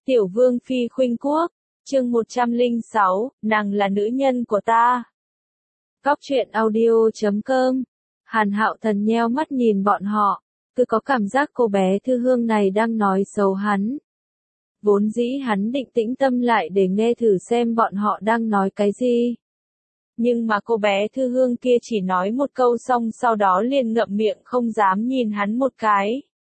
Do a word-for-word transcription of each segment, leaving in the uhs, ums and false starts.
Tiểu Vương Phi khuynh quốc, chương một trăm lẻ sáu, nàng là nữ nhân của ta. Góc truyện audio chấm com. Hàn Hạo Thần nheo mắt nhìn bọn họ, cứ có cảm giác cô bé Thư Hương này đang nói xấu hắn. Vốn dĩ hắn định tĩnh tâm lại để nghe thử xem bọn họ đang nói cái gì. Nhưng mà cô bé Thư Hương kia chỉ nói một câu xong sau đó liền ngậm miệng không dám nhìn hắn một cái.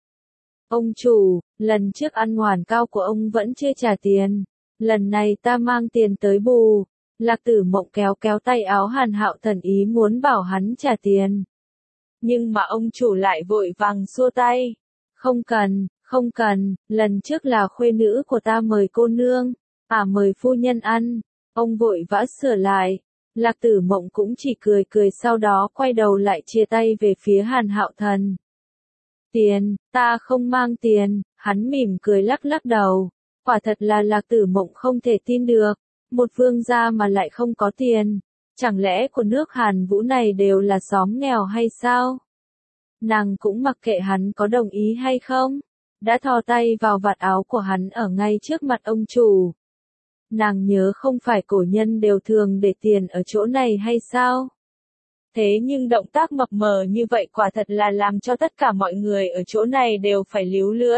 Ông chủ, lần trước ăn hoàn cao của ông vẫn chưa trả tiền. Lần này ta mang tiền tới bù. Lạc Tử Mộng kéo kéo tay áo Hàn Hạo Thần ý muốn bảo hắn trả tiền. Nhưng mà ông chủ lại vội vàng xua tay. Không cần, không cần, lần trước là khuê nữ của ta mời cô nương, à mời phu nhân ăn. Ông vội vã sửa lại. Lạc Tử Mộng cũng chỉ cười cười sau đó quay đầu lại chia tay về phía Hàn Hạo Thần. Tiền, ta không mang tiền, hắn mỉm cười lắc lắc đầu. Quả thật là Lạc Tử Mộng không thể tin được, một vương gia mà lại không có tiền. Chẳng lẽ của nước Hàn Vũ này đều là xóm nghèo hay sao? Nàng cũng mặc kệ hắn có đồng ý hay không, đã thò tay vào vạt áo của hắn ở ngay trước mặt ông chủ. Nàng nhớ không phải cổ nhân đều thường để tiền ở chỗ này hay sao? Thế nhưng động tác mập mờ như vậy quả thật là làm cho tất cả mọi người ở chỗ này đều phải líu lưỡi.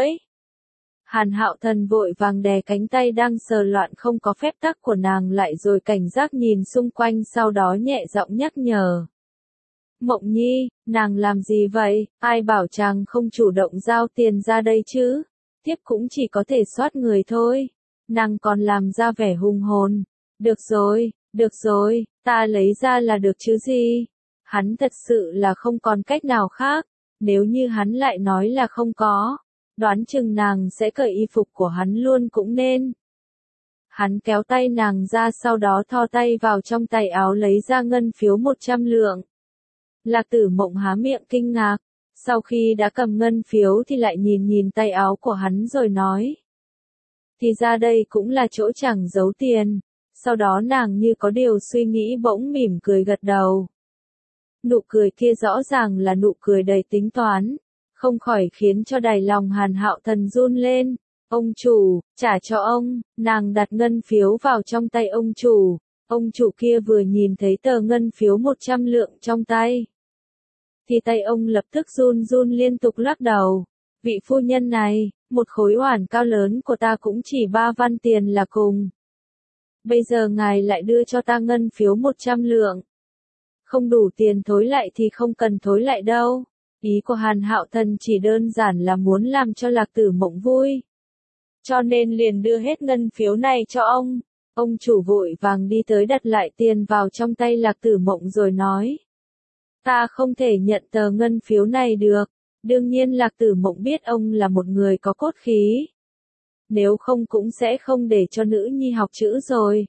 Hàn Hạo Thần vội vàng đè cánh tay đang sờ loạn không có phép tắc của nàng lại rồi cảnh giác nhìn xung quanh sau đó nhẹ giọng nhắc nhở. Mộng Nhi, nàng làm gì vậy, ai bảo chàng không chủ động giao tiền ra đây chứ, tiếp cũng chỉ có thể soát người thôi. Nàng còn làm ra vẻ hùng hồn. Được rồi, được rồi, ta lấy ra là được chứ gì. Hắn thật sự là không còn cách nào khác, nếu như hắn lại nói là không có, đoán chừng nàng sẽ cởi y phục của hắn luôn cũng nên. Hắn kéo tay nàng ra sau đó thò tay vào trong tay áo lấy ra ngân phiếu một trăm lượng. Lạc Tử Mộng há miệng kinh ngạc, sau khi đã cầm ngân phiếu thì lại nhìn nhìn tay áo của hắn rồi nói. Thì ra đây cũng là chỗ chẳng giấu tiền, sau đó nàng như có điều suy nghĩ bỗng mỉm cười gật đầu. Nụ cười kia rõ ràng là nụ cười đầy tính toán, không khỏi khiến cho đáy lòng Hàn Hạo Thần run lên. Ông chủ, trả cho ông, nàng đặt ngân phiếu vào trong tay ông chủ. Ông chủ kia vừa nhìn thấy tờ ngân phiếu một trăm lượng trong tay, thì tay ông lập tức run run liên tục lắc đầu. Vị phu nhân này, một khối oản cao lớn của ta cũng chỉ ba văn tiền là cùng. Bây giờ ngài lại đưa cho ta ngân phiếu một trăm lượng. Không đủ tiền thối lại thì không cần thối lại đâu. Ý của Hàn Hạo Thần chỉ đơn giản là muốn làm cho Lạc Tử Mộng vui. Cho nên liền đưa hết ngân phiếu này cho ông. Ông chủ vội vàng đi tới đặt lại tiền vào trong tay Lạc Tử Mộng rồi nói. Ta không thể nhận tờ ngân phiếu này được. Đương nhiên Lạc Tử Mộng biết ông là một người có cốt khí. Nếu không cũng sẽ không để cho nữ nhi học chữ rồi.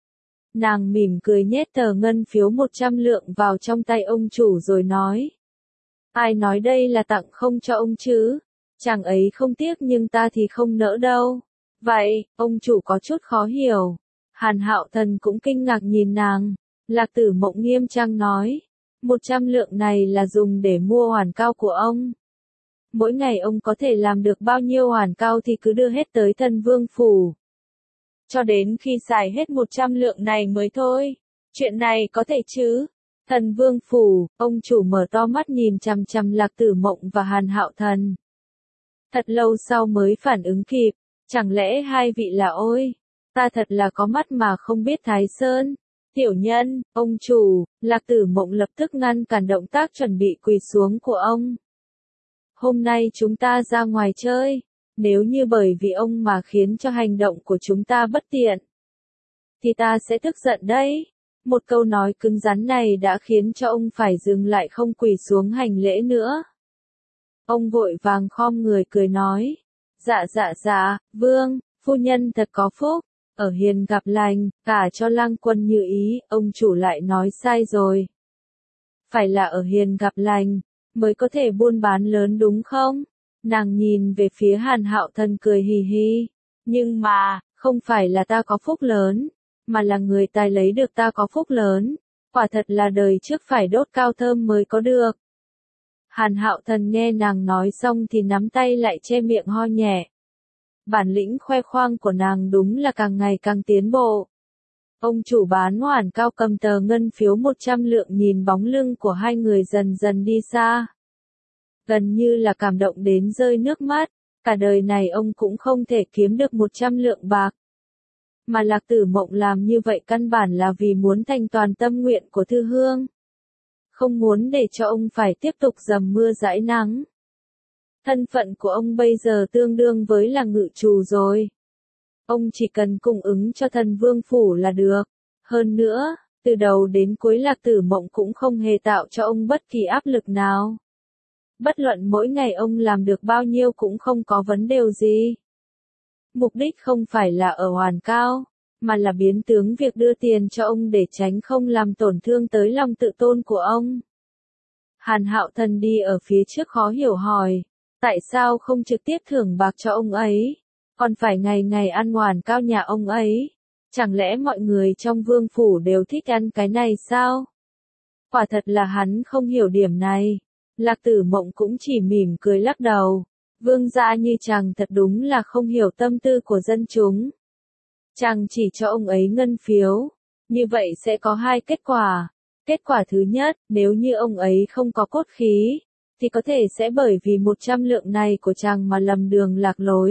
Nàng mỉm cười nhét tờ ngân phiếu một trăm lượng vào trong tay ông chủ rồi nói. Ai nói đây là tặng không cho ông chứ? Chàng ấy không tiếc nhưng ta thì không nỡ đâu. Vậy, ông chủ có chút khó hiểu. Hàn Hạo Thần cũng kinh ngạc nhìn nàng. Lạc Tử Mộng nghiêm trang nói. Một trăm lượng này là dùng để mua hoàn cao của ông. Mỗi ngày ông có thể làm được bao nhiêu hoàn cao thì cứ đưa hết tới Thần Vương Phủ. Cho đến khi xài hết một trăm lượng này mới thôi. Chuyện này có thể chứ? Thần Vương Phủ, ông chủ mở to mắt nhìn chằm chằm Lạc Tử Mộng và Hàn Hạo Thần. Thật lâu sau mới phản ứng kịp, chẳng lẽ hai vị là ôi? Ta thật là có mắt mà không biết Thái Sơn. Tiểu nhân, ông chủ, Lạc Tử Mộng lập tức ngăn cản động tác chuẩn bị quỳ xuống của ông. Hôm nay chúng ta ra ngoài chơi, nếu như bởi vì ông mà khiến cho hành động của chúng ta bất tiện, thì ta sẽ tức giận đấy. Một câu nói cứng rắn này đã khiến cho ông phải dừng lại không quỳ xuống hành lễ nữa. Ông vội vàng khom người cười nói. Dạ dạ dạ, vương, phu nhân thật có phúc, ở hiền gặp lành, cả cho lang quân như ý, ông chủ lại nói sai rồi. Phải là ở hiền gặp lành, mới có thể buôn bán lớn đúng không? Nàng nhìn về phía Hàn Hạo Thần cười hì hì. Nhưng mà, không phải là ta có phúc lớn, mà là người tài lấy được ta có phúc lớn. Quả thật là đời trước phải đốt cao thơm mới có được. Hàn Hạo Thần nghe nàng nói xong thì nắm tay lại che miệng ho nhẹ. Bản lĩnh khoe khoang của nàng đúng là càng ngày càng tiến bộ. Ông chủ bán hoàn cao cầm tờ ngân phiếu một trăm lượng nhìn bóng lưng của hai người dần dần đi xa. Gần như là cảm động đến rơi nước mắt, cả đời này ông cũng không thể kiếm được một trăm lượng bạc. Mà Lạc Tử Mộng làm như vậy căn bản là vì muốn thành toàn tâm nguyện của Thư Hương. Không muốn để cho ông phải tiếp tục dầm mưa dãi nắng. Thân phận của ông bây giờ tương đương với là ngự trù rồi. Ông chỉ cần cung ứng cho thần vương phủ là được. Hơn nữa, từ đầu đến cuối Lạc Tử Mộng cũng không hề tạo cho ông bất kỳ áp lực nào. Bất luận mỗi ngày ông làm được bao nhiêu cũng không có vấn đề gì. Mục đích không phải là ở hoàn cao, mà là biến tướng việc đưa tiền cho ông để tránh không làm tổn thương tới lòng tự tôn của ông. Hàn Hạo Thần đi ở phía trước khó hiểu hỏi, tại sao không trực tiếp thưởng bạc cho ông ấy, còn phải ngày ngày ăn hoàn cao nhà ông ấy? Chẳng lẽ mọi người trong vương phủ đều thích ăn cái này sao? Quả thật là hắn không hiểu điểm này. Lạc Tử Mộng cũng chỉ mỉm cười lắc đầu. Vương gia như chàng thật đúng là không hiểu tâm tư của dân chúng. Chàng chỉ cho ông ấy ngân phiếu. Như vậy sẽ có hai kết quả. Kết quả thứ nhất, nếu như ông ấy không có cốt khí, thì có thể sẽ bởi vì một trăm lượng này của chàng mà lầm đường lạc lối.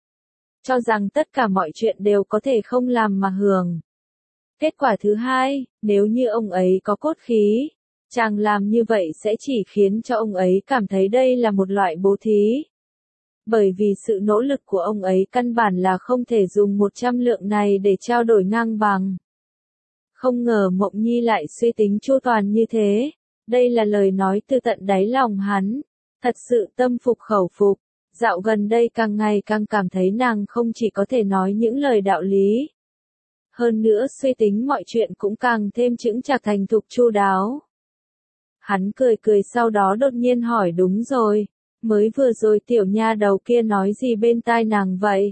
Cho rằng tất cả mọi chuyện đều có thể không làm mà hưởng. Kết quả thứ hai, nếu như ông ấy có cốt khí, chàng làm như vậy sẽ chỉ khiến cho ông ấy cảm thấy đây là một loại bố thí. Bởi vì sự nỗ lực của ông ấy căn bản là không thể dùng một trăm lượng này để trao đổi ngang bằng. Không ngờ Mộng Nhi lại suy tính chu toàn như thế. Đây là lời nói từ tận đáy lòng hắn. Thật sự tâm phục khẩu phục. Dạo gần đây càng ngày càng cảm thấy nàng không chỉ có thể nói những lời đạo lý. Hơn nữa suy tính mọi chuyện cũng càng thêm chững chạc thành thục chu đáo. Hắn cười cười sau đó đột nhiên hỏi đúng rồi. Mới vừa rồi tiểu nha đầu kia nói gì bên tai nàng vậy?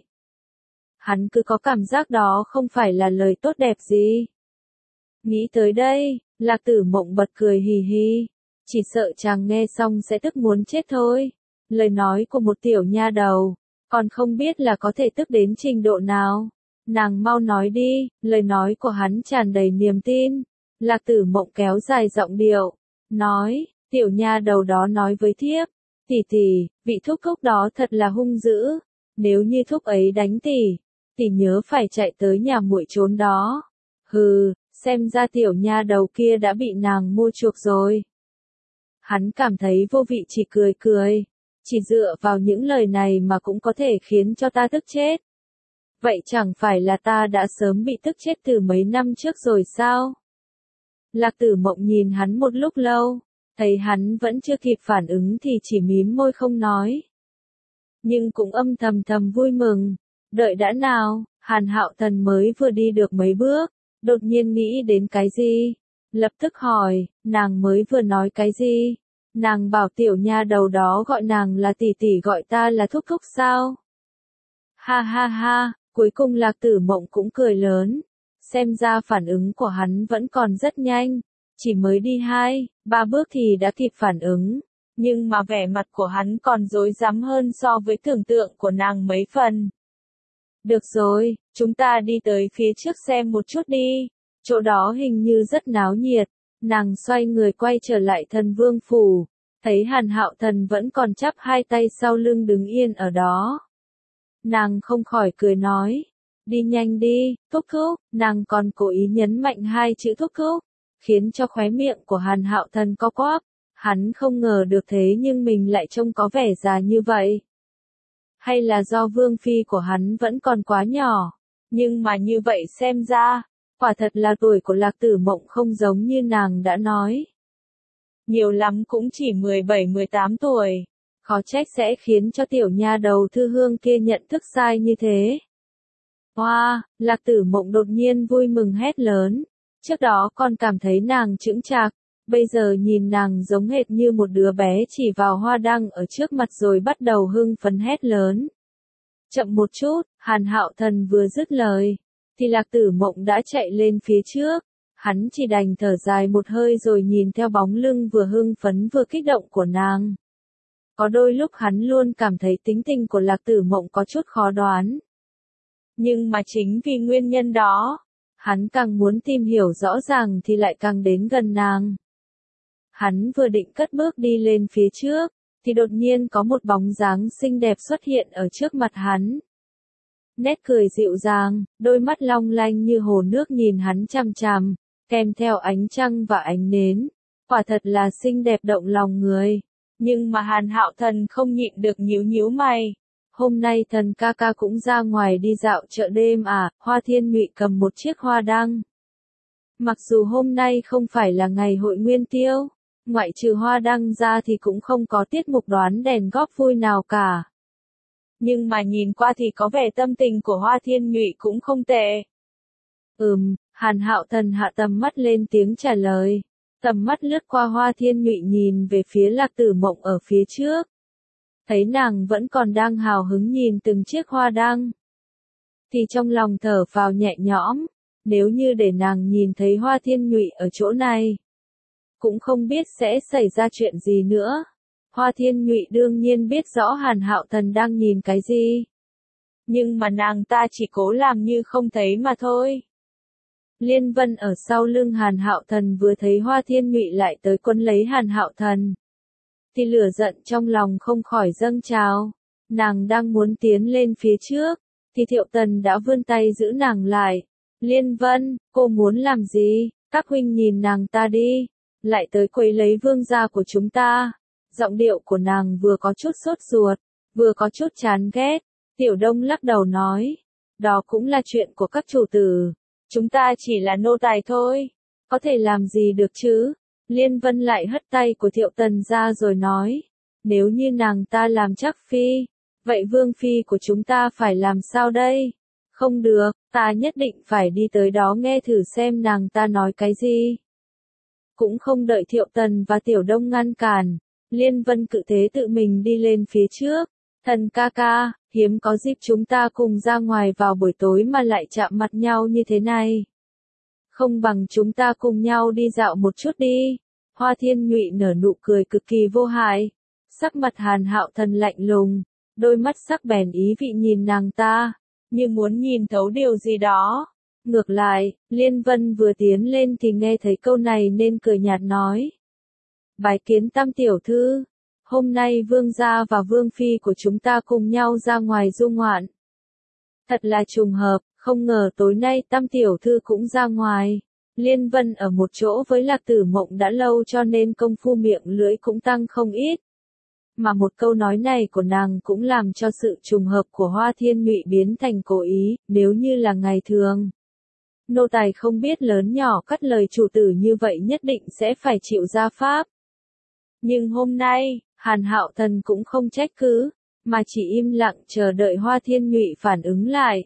Hắn cứ có cảm giác đó không phải là lời tốt đẹp gì. Nghĩ tới đây, Lạc Tử Mộng bật cười hì hì. Chỉ sợ chàng nghe xong sẽ tức muốn chết thôi. Lời nói của một tiểu nha đầu, còn không biết là có thể tức đến trình độ nào. Nàng mau nói đi, lời nói của hắn tràn đầy niềm tin. Lạc Tử Mộng kéo dài giọng điệu, nói, tiểu nha đầu đó nói với thiếp, tỷ tỷ, vị thúc thúc đó thật là hung dữ. Nếu như thúc ấy đánh tỷ, tỷ nhớ phải chạy tới nhà muội trốn đó. Hừ, xem ra tiểu nha đầu kia đã bị nàng mua chuộc rồi. Hắn cảm thấy vô vị chỉ cười cười. Chỉ dựa vào những lời này mà cũng có thể khiến cho ta tức chết. Vậy chẳng phải là ta đã sớm bị tức chết từ mấy năm trước rồi sao? Lạc Tử Mộng nhìn hắn một lúc lâu, thấy hắn vẫn chưa kịp phản ứng thì chỉ mím môi không nói. Nhưng cũng âm thầm thầm vui mừng. Đợi đã nào, Hàn Hạo Thần mới vừa đi được mấy bước, đột nhiên nghĩ đến cái gì? Lập tức hỏi, nàng mới vừa nói cái gì? Nàng bảo tiểu nha đầu đó gọi nàng là tỷ tỷ gọi ta là thúc thúc sao? Ha ha ha, cuối cùng Lạc Tử Mộng cũng cười lớn. Xem ra phản ứng của hắn vẫn còn rất nhanh. Chỉ mới đi hai, ba bước thì đã kịp phản ứng. Nhưng mà vẻ mặt của hắn còn rối rắm hơn so với tưởng tượng của nàng mấy phần. Được rồi, chúng ta đi tới phía trước xem một chút đi. Chỗ đó hình như rất náo nhiệt. Nàng xoay người quay trở lại Thần Vương phủ, thấy Hàn Hạo Thần vẫn còn chắp hai tay sau lưng đứng yên ở đó. Nàng không khỏi cười nói, đi nhanh đi, thúc thúc, nàng còn cố ý nhấn mạnh hai chữ thúc thúc, khiến cho khóe miệng của Hàn Hạo Thần co quắp. Hắn không ngờ được thế nhưng mình lại trông có vẻ già như vậy. Hay là do vương phi của hắn vẫn còn quá nhỏ, nhưng mà như vậy xem ra, quả thật là tuổi của Lạc Tử Mộng không giống như nàng đã nói. Nhiều lắm cũng chỉ mười bảy mười tám tuổi, khó trách sẽ khiến cho tiểu nha đầu Thư Hương kia nhận thức sai như thế. Hoa, wow, Lạc Tử Mộng đột nhiên vui mừng hét lớn, trước đó còn cảm thấy nàng chững chạc, bây giờ nhìn nàng giống hệt như một đứa bé chỉ vào hoa đăng ở trước mặt rồi bắt đầu hưng phấn hét lớn. Chậm một chút, Hàn Hạo Thần vừa dứt lời, thì Lạc Tử Mộng đã chạy lên phía trước. Hắn chỉ đành thở dài một hơi rồi nhìn theo bóng lưng vừa hưng phấn vừa kích động của nàng. Có đôi lúc hắn luôn cảm thấy tính tình của Lạc Tử Mộng có chút khó đoán. Nhưng mà chính vì nguyên nhân đó, hắn càng muốn tìm hiểu rõ ràng thì lại càng đến gần nàng. Hắn vừa định cất bước đi lên phía trước, thì đột nhiên có một bóng dáng xinh đẹp xuất hiện ở trước mặt hắn. Nét cười dịu dàng, đôi mắt long lanh như hồ nước nhìn hắn chằm chằm, kèm theo ánh trăng và ánh nến. Quả thật là xinh đẹp động lòng người. Nhưng mà Hàn Hạo Thần không nhịn được nhíu nhíu mày. Hôm nay thần ca ca cũng ra ngoài đi dạo chợ đêm à, Hoa Thiên Nhụy cầm một chiếc hoa đăng. Mặc dù hôm nay không phải là ngày hội nguyên tiêu, ngoại trừ hoa đăng ra thì cũng không có tiết mục đoán đèn góp vui nào cả. Nhưng mà nhìn qua thì có vẻ tâm tình của Hoa Thiên Nhụy cũng không tệ. Ừm, Hàn Hạo Thần hạ tầm mắt lên tiếng trả lời. Tầm mắt lướt qua Hoa Thiên Nhụy nhìn về phía Lạc Tử Mộng ở phía trước. Thấy nàng vẫn còn đang hào hứng nhìn từng chiếc hoa đăng. Thì trong lòng thở phào nhẹ nhõm, nếu như để nàng nhìn thấy Hoa Thiên Nhụy ở chỗ này. Cũng không biết sẽ xảy ra chuyện gì nữa. Hoa Thiên Nhụy đương nhiên biết rõ Hàn Hạo Thần đang nhìn cái gì. Nhưng mà nàng ta chỉ cố làm như không thấy mà thôi. Liên Vân ở sau lưng Hàn Hạo Thần vừa thấy Hoa Thiên Nhụy lại tới quấn lấy Hàn Hạo Thần. Thì lửa giận trong lòng không khỏi dâng trào. Nàng đang muốn tiến lên phía trước, thì Thiệu Tần đã vươn tay giữ nàng lại. Liên Vân, cô muốn làm gì? Các huynh nhìn nàng ta đi. Lại tới quấy lấy vương gia của chúng ta. Giọng điệu của nàng vừa có chút sốt ruột, vừa có chút chán ghét. Tiểu Đông lắc đầu nói. Đó cũng là chuyện của các chủ tử. Chúng ta chỉ là nô tài thôi. Có thể làm gì được chứ? Liên Vân lại hất tay của Thiệu Tần ra rồi nói. Nếu như nàng ta làm chắc phi, vậy vương phi của chúng ta phải làm sao đây? Không được, ta nhất định phải đi tới đó nghe thử xem nàng ta nói cái gì. Cũng không đợi Thiệu Tần và Tiểu Đông ngăn cản. Liên Vân cự thế tự mình đi lên phía trước. Thần ca ca, hiếm có dịp chúng ta cùng ra ngoài vào buổi tối mà lại chạm mặt nhau như thế này. Không bằng chúng ta cùng nhau đi dạo một chút đi. Hoa Thiên Nhụy nở nụ cười cực kỳ vô hại. Sắc mặt Hàn Hạo Thần lạnh lùng, đôi mắt sắc bén ý vị nhìn nàng ta, như muốn nhìn thấu điều gì đó. Ngược lại, Liên Vân vừa tiến lên thì nghe thấy câu này nên cười nhạt nói. Bái kiến Tam tiểu thư, hôm nay vương gia và vương phi của chúng ta cùng nhau ra ngoài du ngoạn. Thật là trùng hợp, không ngờ tối nay Tam tiểu thư cũng ra ngoài. Liên Vân ở một chỗ với Lạc Tử Mộng đã lâu cho nên công phu miệng lưỡi cũng tăng không ít. Mà một câu nói này của nàng cũng làm cho sự trùng hợp của Hoa Thiên Nhụy biến thành cố ý, nếu như là ngày thường. Nô tài không biết lớn nhỏ cắt lời chủ tử như vậy nhất định sẽ phải chịu gia pháp. Nhưng hôm nay, Hàn Hạo Thần cũng không trách cứ, mà chỉ im lặng chờ đợi Hoa Thiên Nhụy phản ứng lại.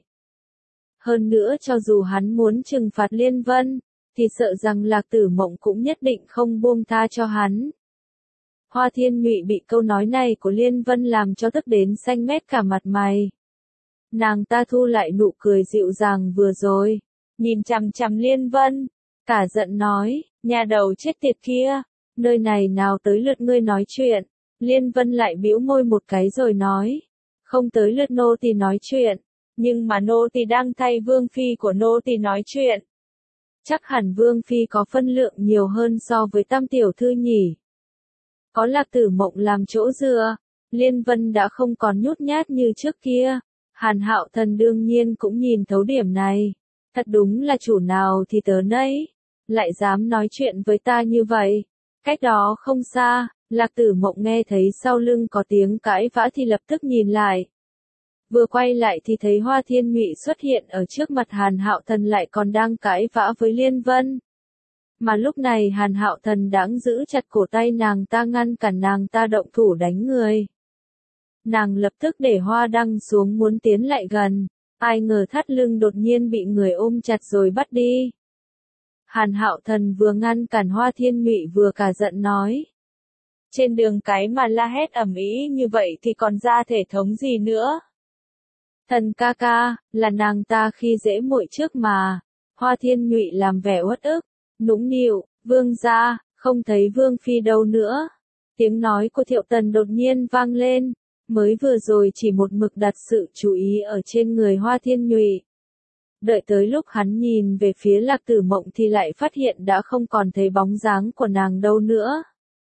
Hơn nữa cho dù hắn muốn trừng phạt Liên Vân, thì sợ rằng Lạc Tử Mộng cũng nhất định không buông tha cho hắn. Hoa Thiên Nhụy bị câu nói này của Liên Vân làm cho tức đến xanh mét cả mặt mày. Nàng ta thu lại nụ cười dịu dàng vừa rồi, nhìn chằm chằm Liên Vân, cả giận nói, nhà đầu chết tiệt kia, nơi này nào tới lượt ngươi nói chuyện. Liên Vân lại bĩu môi một cái rồi nói, không tới lượt nô tỳ nói chuyện, nhưng mà nô tỳ đang thay vương phi của nô tỳ nói chuyện. Chắc hẳn vương phi có phân lượng nhiều hơn so với Tam tiểu thư nhỉ. Có Lạc Tử Mộng làm chỗ dựa, Liên Vân đã không còn nhút nhát như trước kia. Hàn Hạo Thần đương nhiên cũng nhìn thấu điểm này. Thật đúng là chủ nào thì tớ nấy, lại dám nói chuyện với ta như vậy. Cách đó không xa, Lạc Tử Mộng nghe thấy sau lưng có tiếng cãi vã thì lập tức nhìn lại. Vừa quay lại thì thấy Hoa Thiên Nhụy xuất hiện ở trước mặt Hàn Hạo Thần lại còn đang cãi vã với Liên Vân. Mà lúc này Hàn Hạo Thần đang giữ chặt cổ tay nàng ta ngăn cản nàng ta động thủ đánh người. Nàng lập tức để hoa đăng xuống muốn tiến lại gần, ai ngờ thắt lưng đột nhiên bị người ôm chặt rồi bắt đi. Hàn Hạo Thần vừa ngăn cản Hoa Thiên Nhụy vừa cả giận nói. Trên đường cái mà la hét ầm ĩ như vậy thì còn ra thể thống gì nữa. Thần ca ca, là nàng ta khi dễ muội trước mà. Hoa Thiên Nhụy làm vẻ uất ức, nũng nịu, vương gia, không thấy vương phi đâu nữa. Tiếng nói của Thiệu Tần đột nhiên vang lên, mới vừa rồi chỉ một mực đặt sự chú ý ở trên người Hoa Thiên Nhụy. Đợi tới lúc hắn nhìn về phía Lạc Tử Mộng thì lại phát hiện đã không còn thấy bóng dáng của nàng đâu nữa.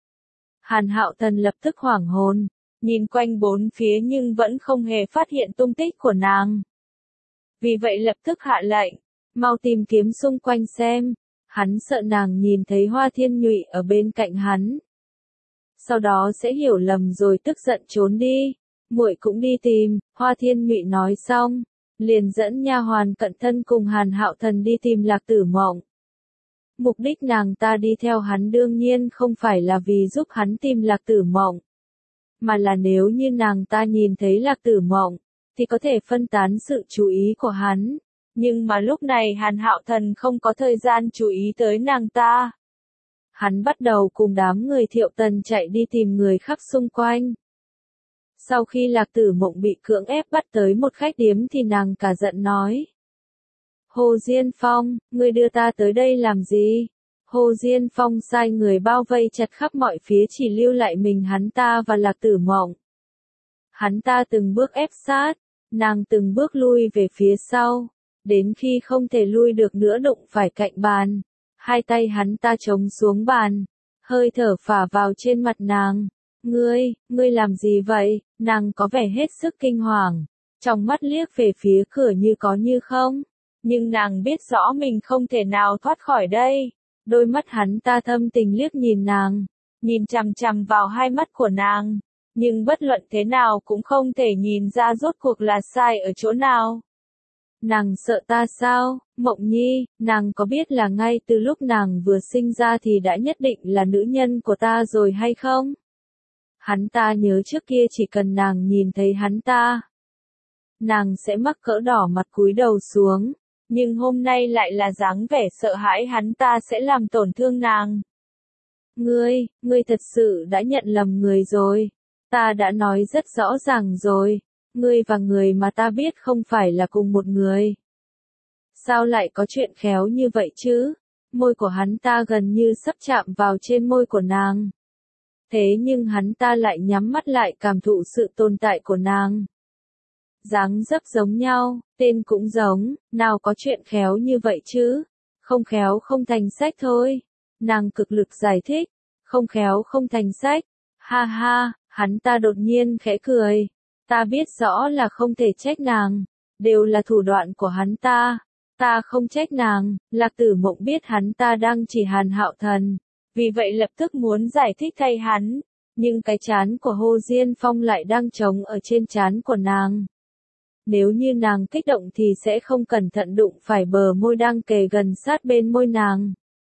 Hàn Hạo Thần lập tức hoảng hồn, nhìn quanh bốn phía nhưng vẫn không hề phát hiện tung tích của nàng. Vì vậy lập tức hạ lệnh, mau tìm kiếm xung quanh xem, hắn sợ nàng nhìn thấy Hoa Thiên Nhụy ở bên cạnh hắn. Sau đó sẽ hiểu lầm rồi tức giận trốn đi, muội cũng đi tìm. Hoa Thiên Nhụy nói xong, liền dẫn nha hoàn cận thân cùng Hàn Hạo Thần đi tìm Lạc Tử Mộng. Mục đích nàng ta đi theo hắn đương nhiên không phải là vì giúp hắn tìm Lạc Tử Mộng, mà là nếu như nàng ta nhìn thấy Lạc Tử Mộng, thì có thể phân tán sự chú ý của hắn. Nhưng mà lúc này Hàn Hạo Thần không có thời gian chú ý tới nàng ta. Hắn bắt đầu cùng đám người Thiệu Tần chạy đi tìm người khác xung quanh. Sau khi Lạc Tử Mộng bị cưỡng ép bắt tới một khách điếm thì nàng cả giận nói. Hồ Diên Phong, ngươi đưa ta tới đây làm gì? Hồ Diên Phong sai người bao vây chặt khắp mọi phía chỉ lưu lại mình hắn ta và Lạc Tử Mộng. Hắn ta từng bước ép sát, nàng từng bước lui về phía sau, đến khi không thể lui được nữa đụng phải cạnh bàn. Hai tay hắn ta chống xuống bàn, hơi thở phả vào trên mặt nàng. Ngươi, ngươi làm gì vậy? Nàng có vẻ hết sức kinh hoàng, trong mắt liếc về phía cửa như có như không. Nhưng nàng biết rõ mình không thể nào thoát khỏi đây. Đôi mắt hắn ta thâm tình liếc nhìn nàng, nhìn chằm chằm vào hai mắt của nàng. Nhưng bất luận thế nào cũng không thể nhìn ra rốt cuộc là sai ở chỗ nào. Nàng sợ ta sao, Mộng Nhi, nàng có biết là ngay từ lúc nàng vừa sinh ra thì đã nhất định là nữ nhân của ta rồi hay không? Hắn ta nhớ trước kia chỉ cần nàng nhìn thấy hắn ta, nàng sẽ mắc cỡ đỏ mặt cúi đầu xuống, nhưng hôm nay lại là dáng vẻ sợ hãi hắn ta sẽ làm tổn thương nàng. Ngươi, ngươi thật sự đã nhận lầm người rồi, ta đã nói rất rõ ràng rồi. Ngươi và người mà ta biết không phải là cùng một người. Sao lại có chuyện khéo như vậy chứ? Môi của hắn ta gần như sắp chạm vào trên môi của nàng. Thế nhưng hắn ta lại nhắm mắt lại cảm thụ sự tồn tại của nàng. Dáng dấp giống nhau, tên cũng giống, nào có chuyện khéo như vậy chứ? Không khéo không thành sách thôi. Nàng cực lực giải thích, không khéo không thành sách. Ha ha, hắn ta đột nhiên khẽ cười. Ta biết rõ là không thể trách nàng, đều là thủ đoạn của hắn ta, ta không trách nàng. Lạc Tử Mộng biết hắn ta đang chỉ Hàn Hạo Thần, vì vậy lập tức muốn giải thích thay hắn, nhưng cái trán của Hồ Diên Phong lại đang trống ở trên trán của nàng. Nếu như nàng kích động thì sẽ không cẩn thận đụng phải bờ môi đang kề gần sát bên môi nàng.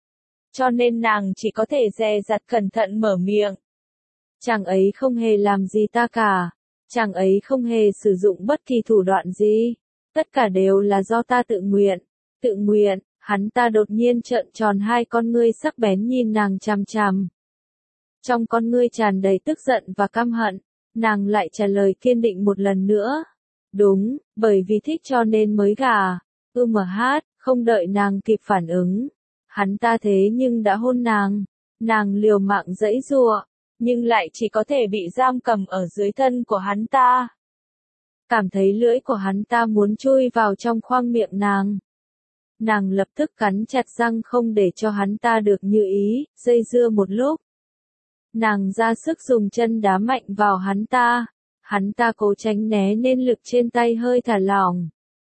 Cho nên nàng chỉ có thể dè dặt cẩn thận mở miệng. Chàng ấy không hề làm gì ta cả. Chàng ấy không hề sử dụng bất kỳ thủ đoạn gì, tất cả đều là do ta tự nguyện, tự nguyện. Hắn ta đột nhiên trợn tròn hai con ngươi sắc bén nhìn nàng chằm chằm. Trong con ngươi tràn đầy tức giận và căm hận, nàng lại trả lời kiên định một lần nữa. Đúng, bởi vì thích cho nên mới gả. Ư mờ hát, không đợi nàng kịp phản ứng. Hắn ta thế nhưng đã hôn nàng, nàng liều mạng giãy giụa, nhưng lại chỉ có thể bị giam cầm ở dưới thân của hắn ta. Cảm thấy lưỡi của hắn ta muốn chui vào trong khoang miệng nàng. Nàng lập tức cắn chặt răng không để cho hắn ta được như ý, dây dưa một lúc. Nàng ra sức dùng chân đá mạnh vào hắn ta, hắn ta cố tránh né nên lực trên tay hơi thả lỏng.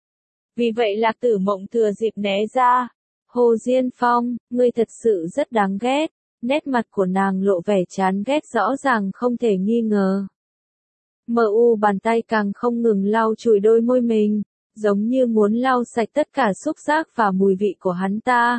Vì vậy Lạc Tử Mộng thừa dịp né ra. Hồ Diên Phong, ngươi thật sự rất đáng ghét. Nét mặt của nàng lộ vẻ chán ghét rõ ràng không thể nghi ngờ. Mờ u bàn tay càng không ngừng lau chùi đôi môi mình, giống như muốn lau sạch tất cả xúc giác và mùi vị của hắn ta.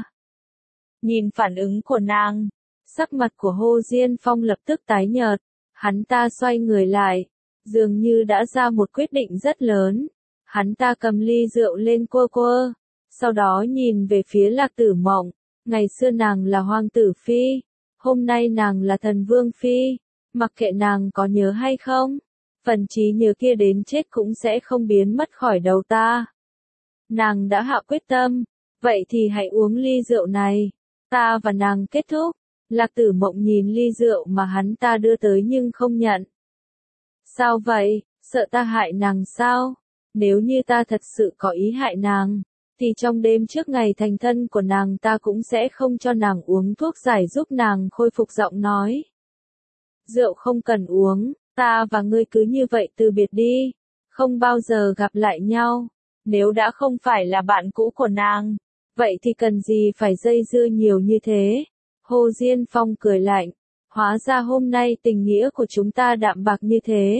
Nhìn phản ứng của nàng, sắc mặt của Hồ Diên Phong lập tức tái nhợt, hắn ta xoay người lại, dường như đã ra một quyết định rất lớn. Hắn ta cầm ly rượu lên quơ quơ, sau đó nhìn về phía Lạc Tử Mộng. Ngày xưa nàng là hoàng tử phi, hôm nay nàng là thần vương phi, mặc kệ nàng có nhớ hay không, phần trí nhớ kia đến chết cũng sẽ không biến mất khỏi đầu ta. Nàng đã hạ quyết tâm, vậy thì hãy uống ly rượu này, ta và nàng kết thúc, Lạc Tử Mộng nhìn ly rượu mà hắn ta đưa tới nhưng không nhận. Sao vậy, sợ ta hại nàng sao? Nếu như ta thật sự có ý hại nàng, thì trong đêm trước ngày thành thân của nàng ta cũng sẽ không cho nàng uống thuốc giải giúp nàng khôi phục giọng nói. Rượu không cần uống, ta và ngươi cứ như vậy từ biệt đi, không bao giờ gặp lại nhau. Nếu đã không phải là bạn cũ của nàng, vậy thì cần gì phải dây dưa nhiều như thế? Hồ Diên Phong cười lạnh, hóa ra hôm nay tình nghĩa của chúng ta đạm bạc như thế.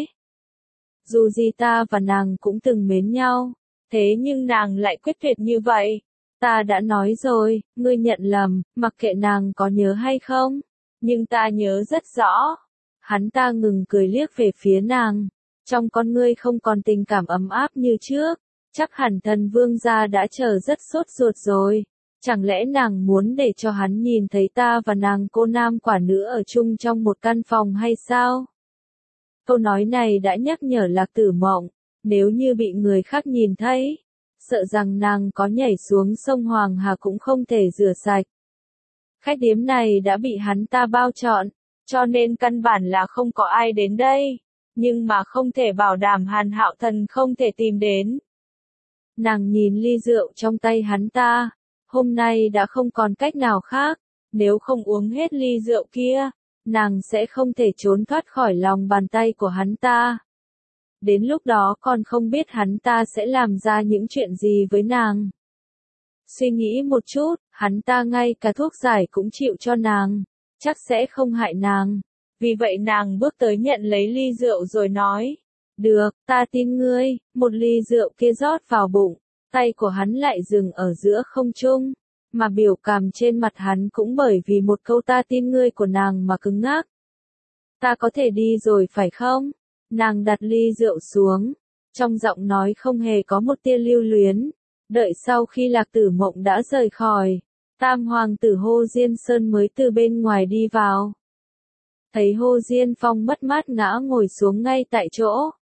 Dù gì ta và nàng cũng từng mến nhau, thế nhưng nàng lại quyết tuyệt như vậy. Ta đã nói rồi, ngươi nhận lầm, mặc kệ nàng có nhớ hay không, nhưng ta nhớ rất rõ. Hắn ta ngừng cười liếc về phía nàng, trong con ngươi không còn tình cảm ấm áp như trước, chắc hẳn thần vương gia đã chờ rất sốt ruột rồi. Chẳng lẽ nàng muốn để cho hắn nhìn thấy ta và nàng cô nam quả nữ ở chung trong một căn phòng hay sao? Câu nói này đã nhắc nhở Lạc Tử Mộng, nếu như bị người khác nhìn thấy, sợ rằng nàng có nhảy xuống sông Hoàng Hà cũng không thể rửa sạch. Khách điếm này đã bị hắn ta bao trọn, cho nên căn bản là không có ai đến đây, nhưng mà không thể bảo đảm Hàn Hạo Thần không thể tìm đến. Nàng nhìn ly rượu trong tay hắn ta, hôm nay đã không còn cách nào khác, nếu không uống hết ly rượu kia, nàng sẽ không thể trốn thoát khỏi lòng bàn tay của hắn ta. Đến lúc đó còn không biết hắn ta sẽ làm ra những chuyện gì với nàng. Suy nghĩ một chút, hắn ta ngay cả thuốc giải cũng chịu cho nàng, chắc sẽ không hại nàng. Vì vậy nàng bước tới nhận lấy ly rượu rồi nói, được, ta tin ngươi. Một ly rượu kia rót vào bụng, tay của hắn lại dừng ở giữa không trung, mà biểu cảm trên mặt hắn cũng bởi vì một câu ta tin ngươi của nàng mà cứng ngắc. Ta có thể đi rồi phải không? Nàng đặt ly rượu xuống, trong giọng nói không hề có một tia lưu luyến. Đợi sau khi Lạc Tử Mộng đã rời khỏi, Tam Hoàng tử Hồ Diên Sơn mới từ bên ngoài đi vào. Thấy Hồ Diên Phong mất mát ngã ngồi xuống ngay tại chỗ.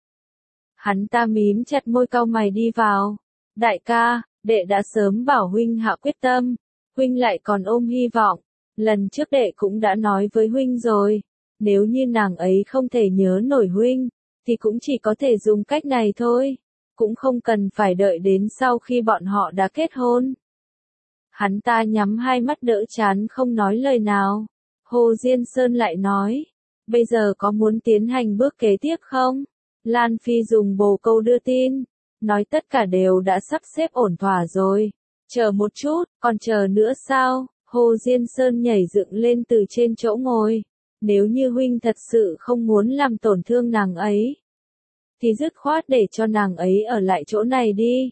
Hắn ta mím chặt môi cau mày đi vào. Đại ca, đệ đã sớm bảo huynh hạ quyết tâm, huynh lại còn ôm hy vọng. Lần trước đệ cũng đã nói với huynh rồi, nếu như nàng ấy không thể nhớ nổi huynh, thì cũng chỉ có thể dùng cách này thôi, cũng không cần phải đợi đến sau khi bọn họ đã kết hôn. Hắn ta nhắm hai mắt đỡ chán không nói lời nào. Hồ Diên Sơn lại nói, bây giờ có muốn tiến hành bước kế tiếp không? Lan Phi dùng bồ câu đưa tin, nói tất cả đều đã sắp xếp ổn thỏa rồi. Chờ một chút, còn chờ nữa sao? Hồ Diên Sơn nhảy dựng lên từ trên chỗ ngồi. Nếu như huynh thật sự không muốn làm tổn thương nàng ấy, thì dứt khoát để cho nàng ấy ở lại chỗ này đi.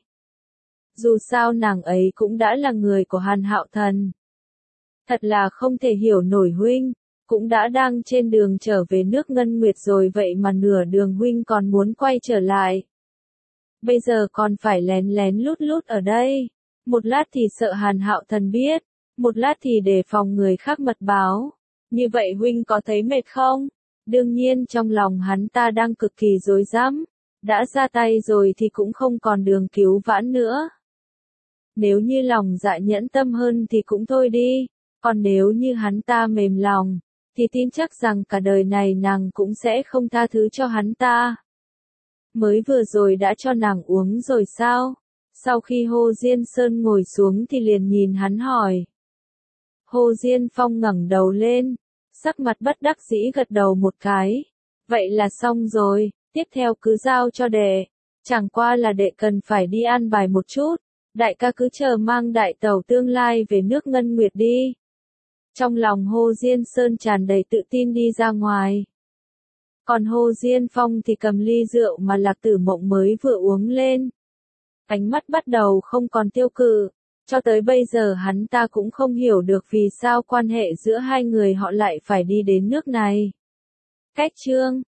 Dù sao nàng ấy cũng đã là người của Hàn Hạo Thần. Thật là không thể hiểu nổi huynh, cũng đã đang trên đường trở về nước Ngân Nguyệt rồi vậy mà nửa đường huynh còn muốn quay trở lại. Bây giờ còn phải lén lén lút lút ở đây, một lát thì sợ Hàn Hạo Thần biết, một lát thì đề phòng người khác mật báo. Như vậy huynh có thấy mệt không? Đương nhiên trong lòng hắn ta đang cực kỳ rối rắm, đã ra tay rồi thì cũng không còn đường cứu vãn nữa. Nếu như lòng dạ nhẫn tâm hơn thì cũng thôi đi, còn nếu như hắn ta mềm lòng, thì tin chắc rằng cả đời này nàng cũng sẽ không tha thứ cho hắn ta. Mới vừa rồi đã cho nàng uống rồi sao? Sau khi Hồ Diên Sơn ngồi xuống thì liền nhìn hắn hỏi. Hồ Diên Phong ngẩng đầu lên, sắc mặt bất đắc dĩ gật đầu một cái. Vậy là xong rồi, tiếp theo cứ giao cho đệ. Chẳng qua là đệ cần phải đi an bài một chút. Đại ca cứ chờ mang đại tẩu tương lai về nước Ngân Nguyệt đi. Trong lòng Hồ Diên Sơn tràn đầy tự tin đi ra ngoài. Còn Hồ Diên Phong thì cầm ly rượu mà Lạc Tử Mộng mới vừa uống lên. Ánh mắt bắt đầu không còn tiêu cự. Cho tới bây giờ hắn ta cũng không hiểu được vì sao quan hệ giữa hai người họ lại phải đi đến nước này. Cách chương